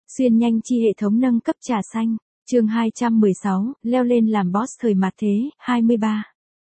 Xuyên nhanh chi hệ thống nâng cấp trà xanh, chương 216, leo lên làm boss thời mạt thế, 23.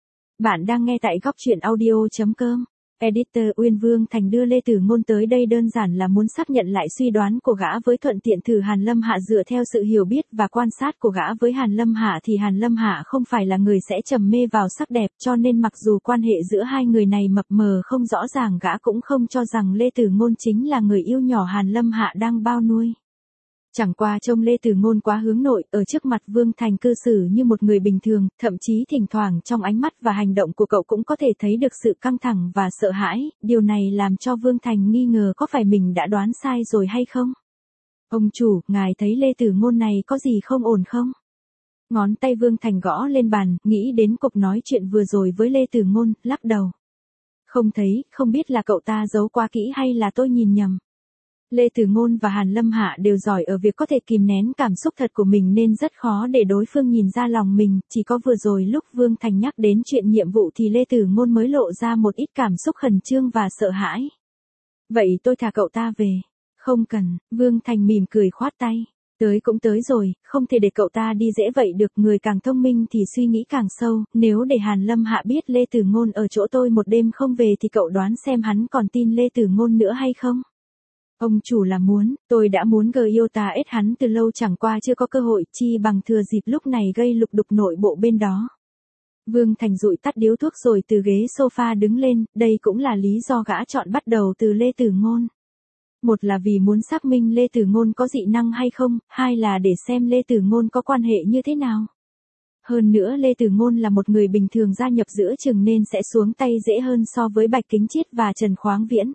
Bạn đang nghe tại góc truyện audio.com. Editor Uyên Vương Thành đưa Lê Tử Ngôn tới đây đơn giản là muốn xác nhận lại suy đoán của gã với thuận tiện thử Hàn Lâm Hạ dựa theo sự hiểu biết và quan sát của gã với Hàn Lâm Hạ thì Hàn Lâm Hạ không phải là người sẽ trầm mê vào sắc đẹp cho nên mặc dù quan hệ giữa hai người này mập mờ không rõ ràng gã cũng không cho rằng Lê Tử Ngôn chính là người yêu nhỏ Hàn Lâm Hạ đang bao nuôi. Chẳng qua trông Lê Tử Ngôn quá hướng nội, ở trước mặt Vương Thành cư xử như một người bình thường, thậm chí thỉnh thoảng trong ánh mắt và hành động của cậu cũng có thể thấy được sự căng thẳng và sợ hãi, điều này làm cho Vương Thành nghi ngờ có phải mình đã đoán sai rồi hay không. Ông chủ, ngài thấy Lê Tử Ngôn này có gì không ổn không? Ngón tay Vương Thành gõ lên bàn, nghĩ đến cuộc nói chuyện vừa rồi với Lê Tử Ngôn, lắc đầu. Không thấy, không biết là cậu ta giấu quá kỹ hay là tôi nhìn nhầm. Lê Tử Ngôn và Hàn Lâm Hạ đều giỏi ở việc có thể kìm nén cảm xúc thật của mình nên rất khó để đối phương nhìn ra lòng mình, chỉ có vừa rồi lúc Vương Thành nhắc đến chuyện nhiệm vụ thì Lê Tử Ngôn mới lộ ra một ít cảm xúc khẩn trương và sợ hãi. Vậy tôi thả cậu ta về. Không cần, Vương Thành mỉm cười khoát tay. Tới cũng tới rồi, không thể để cậu ta đi dễ vậy được, người càng thông minh thì suy nghĩ càng sâu, nếu để Hàn Lâm Hạ biết Lê Tử Ngôn ở chỗ tôi một đêm không về thì cậu đoán xem hắn còn tin Lê Tử Ngôn nữa hay không? Ông chủ là tôi đã muốn Gyota ết hắn từ lâu chẳng qua chưa có cơ hội chi bằng thừa dịp lúc này gây lục đục nội bộ bên đó. Vương Thành dụi tắt điếu thuốc rồi từ ghế sofa đứng lên, đây cũng là lý do gã chọn bắt đầu từ Lê Tử Ngôn. Một là vì muốn xác minh Lê Tử Ngôn có dị năng hay không, hai là để xem Lê Tử Ngôn có quan hệ như thế nào. Hơn nữa Lê Tử Ngôn là một người bình thường gia nhập giữa chừng nên sẽ xuống tay dễ hơn so với Bạch Kính Chiết và Trần Khoáng Viễn.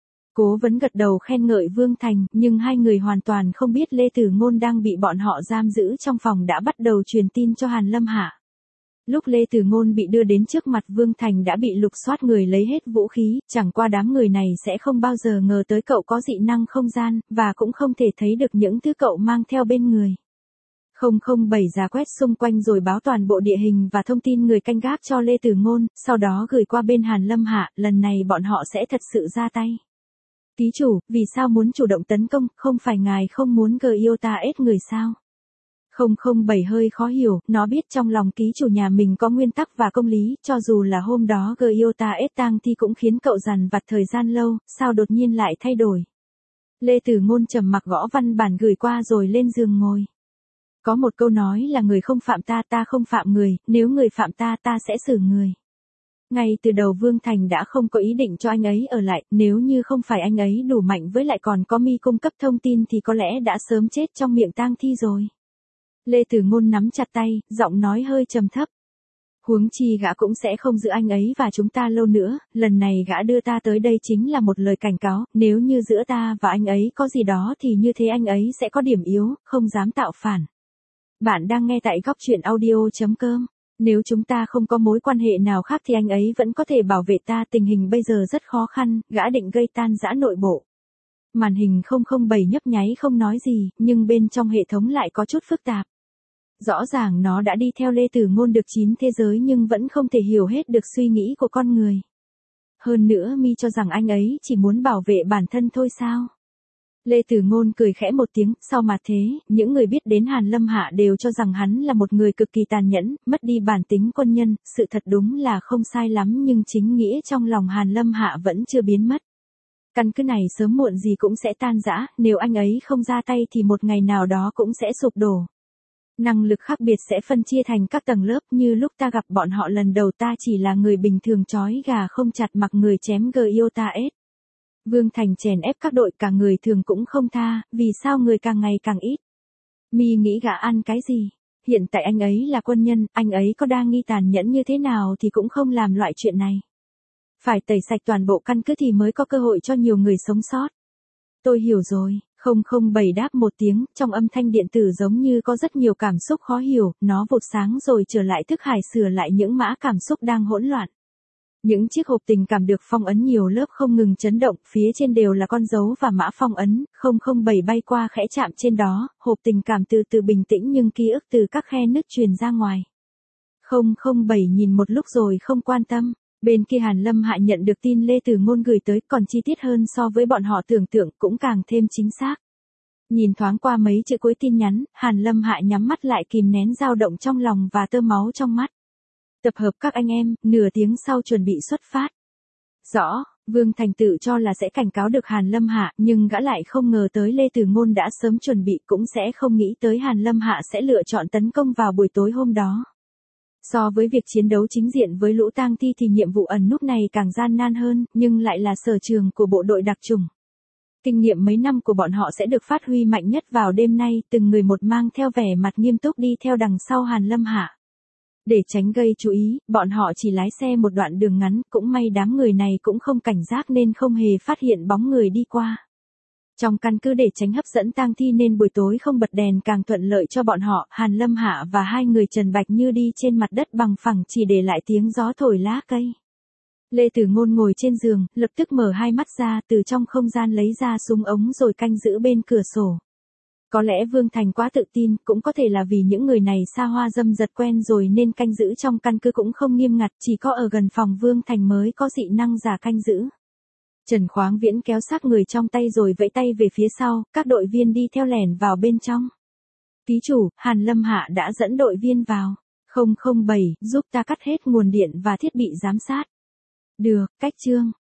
Cố Vấn gật đầu khen ngợi Vương Thành, nhưng hai người hoàn toàn không biết Lê Tử Ngôn đang bị bọn họ giam giữ trong phòng đã bắt đầu truyền tin cho Hàn Lâm Hạ. Lúc Lê Tử Ngôn bị đưa đến trước mặt Vương Thành đã bị lục soát người lấy hết vũ khí, chẳng qua đám người này sẽ không bao giờ ngờ tới cậu có dị năng không gian, và cũng không thể thấy được những thứ cậu mang theo bên người. 007 ra quét xung quanh rồi báo toàn bộ địa hình và thông tin người canh gác cho Lê Tử Ngôn, sau đó gửi qua bên Hàn Lâm Hạ, lần này bọn họ sẽ thật sự ra tay. Ký chủ, vì sao muốn chủ động tấn công, không phải ngài không muốn Gyota ết người sao? 007 hơi khó hiểu, nó biết trong lòng ký chủ nhà mình có nguyên tắc và công lý, cho dù là hôm đó Gyota ết tang thi cũng khiến cậu dằn vặt thời gian lâu, sao đột nhiên lại thay đổi? Lê Tử Ngôn trầm mặc gõ văn bản gửi qua rồi lên giường ngồi. Có một câu nói là người không phạm ta ta không phạm người, nếu người phạm ta ta sẽ xử người. Ngay từ đầu Vương Thành đã không có ý định cho anh ấy ở lại, nếu như không phải anh ấy đủ mạnh với lại còn có Mi cung cấp thông tin thì có lẽ đã sớm chết trong miệng tang thi rồi. Lê Tử Ngôn nắm chặt tay, giọng nói hơi trầm thấp. Huống chi gã cũng sẽ không giữ anh ấy và chúng ta lâu nữa, lần này gã đưa ta tới đây chính là một lời cảnh cáo, nếu như giữa ta và anh ấy có gì đó thì như thế anh ấy sẽ có điểm yếu, không dám tạo phản. Bạn đang nghe tại góc truyện audio.com. Nếu chúng ta không có mối quan hệ nào khác thì anh ấy vẫn có thể bảo vệ ta, tình hình bây giờ rất khó khăn, gã định gây tan rã nội bộ. Màn hình 007 nhấp nháy không nói gì, nhưng bên trong hệ thống lại có chút phức tạp. Rõ ràng nó đã đi theo Lê Tử Ngôn được 9 thế giới nhưng vẫn không thể hiểu hết được suy nghĩ của con người. Hơn nữa Mi cho rằng anh ấy chỉ muốn bảo vệ bản thân thôi sao? Lê Tử Ngôn cười khẽ một tiếng, sau mà thế, những người biết đến Hàn Lâm Hạ đều cho rằng hắn là một người cực kỳ tàn nhẫn, mất đi bản tính quân nhân, sự thật đúng là không sai lắm nhưng chính nghĩa trong lòng Hàn Lâm Hạ vẫn chưa biến mất. Căn cứ này sớm muộn gì cũng sẽ tan rã, nếu anh ấy không ra tay thì một ngày nào đó cũng sẽ sụp đổ. Năng lực khác biệt sẽ phân chia thành các tầng lớp, như lúc ta gặp bọn họ lần đầu ta chỉ là người bình thường trói gà không chặt mặc người chém Gyota ết. Vương Thành chèn ép các đội cả người thường cũng không tha, vì sao người càng ngày càng ít. Mi nghĩ gã ăn cái gì? Hiện tại anh ấy là quân nhân, anh ấy có đa nghi tàn nhẫn như thế nào thì cũng không làm loại chuyện này. Phải tẩy sạch toàn bộ căn cứ thì mới có cơ hội cho nhiều người sống sót. Tôi hiểu rồi, 007 đáp một tiếng, trong âm thanh điện tử giống như có rất nhiều cảm xúc khó hiểu, nó vụt sáng rồi trở lại thức hải sửa lại những mã cảm xúc đang hỗn loạn. Những chiếc hộp tình cảm được phong ấn nhiều lớp không ngừng chấn động, phía trên đều là con dấu và mã phong ấn, 007 bay qua khẽ chạm trên đó, hộp tình cảm từ từ bình tĩnh nhưng ký ức từ các khe nứt truyền ra ngoài. 007 nhìn một lúc rồi không quan tâm, bên kia Hàn Lâm Hạ nhận được tin Lê Tử Ngôn gửi tới còn chi tiết hơn so với bọn họ tưởng tượng cũng càng thêm chính xác. Nhìn thoáng qua mấy chữ cuối tin nhắn, Hàn Lâm Hạ nhắm mắt lại kìm nén dao động trong lòng và tơ máu trong mắt. Tập hợp các anh em, nửa tiếng sau chuẩn bị xuất phát. Rõ, Vương Thành tự cho là sẽ cảnh cáo được Hàn Lâm Hạ, nhưng gã lại không ngờ tới Lê Tử Ngôn đã sớm chuẩn bị, cũng sẽ không nghĩ tới Hàn Lâm Hạ sẽ lựa chọn tấn công vào buổi tối hôm đó. So với việc chiến đấu chính diện với lũ tang thi thì nhiệm vụ ẩn núp này càng gian nan hơn, nhưng lại là sở trường của bộ đội đặc chủng. Kinh nghiệm mấy năm của bọn họ sẽ được phát huy mạnh nhất vào đêm nay, từng người một mang theo vẻ mặt nghiêm túc đi theo đằng sau Hàn Lâm Hạ. Để tránh gây chú ý, bọn họ chỉ lái xe một đoạn đường ngắn, cũng may đám người này cũng không cảnh giác nên không hề phát hiện bóng người đi qua. Trong căn cứ để tránh hấp dẫn tang thi nên buổi tối không bật đèn càng thuận lợi cho bọn họ, Hàn Lâm Hạ và hai người Trần Bạch Như đi trên mặt đất bằng phẳng chỉ để lại tiếng gió thổi lá cây. Lê Tử Ngôn ngồi trên giường, lập tức mở hai mắt ra, từ trong không gian lấy ra súng ống rồi canh giữ bên cửa sổ. Có lẽ Vương Thành quá tự tin, cũng có thể là vì những người này xa hoa dâm dật quen rồi nên canh giữ trong căn cứ cũng không nghiêm ngặt, chỉ có ở gần phòng Vương Thành mới có dị năng giả canh giữ. Trần Khoáng Viễn kéo xác người trong tay rồi vẫy tay về phía sau, các đội viên đi theo lẻn vào bên trong. Ký chủ, Hàn Lâm Hạ đã dẫn đội viên vào. 007, giúp ta cắt hết nguồn điện và thiết bị giám sát. Được, cách chương.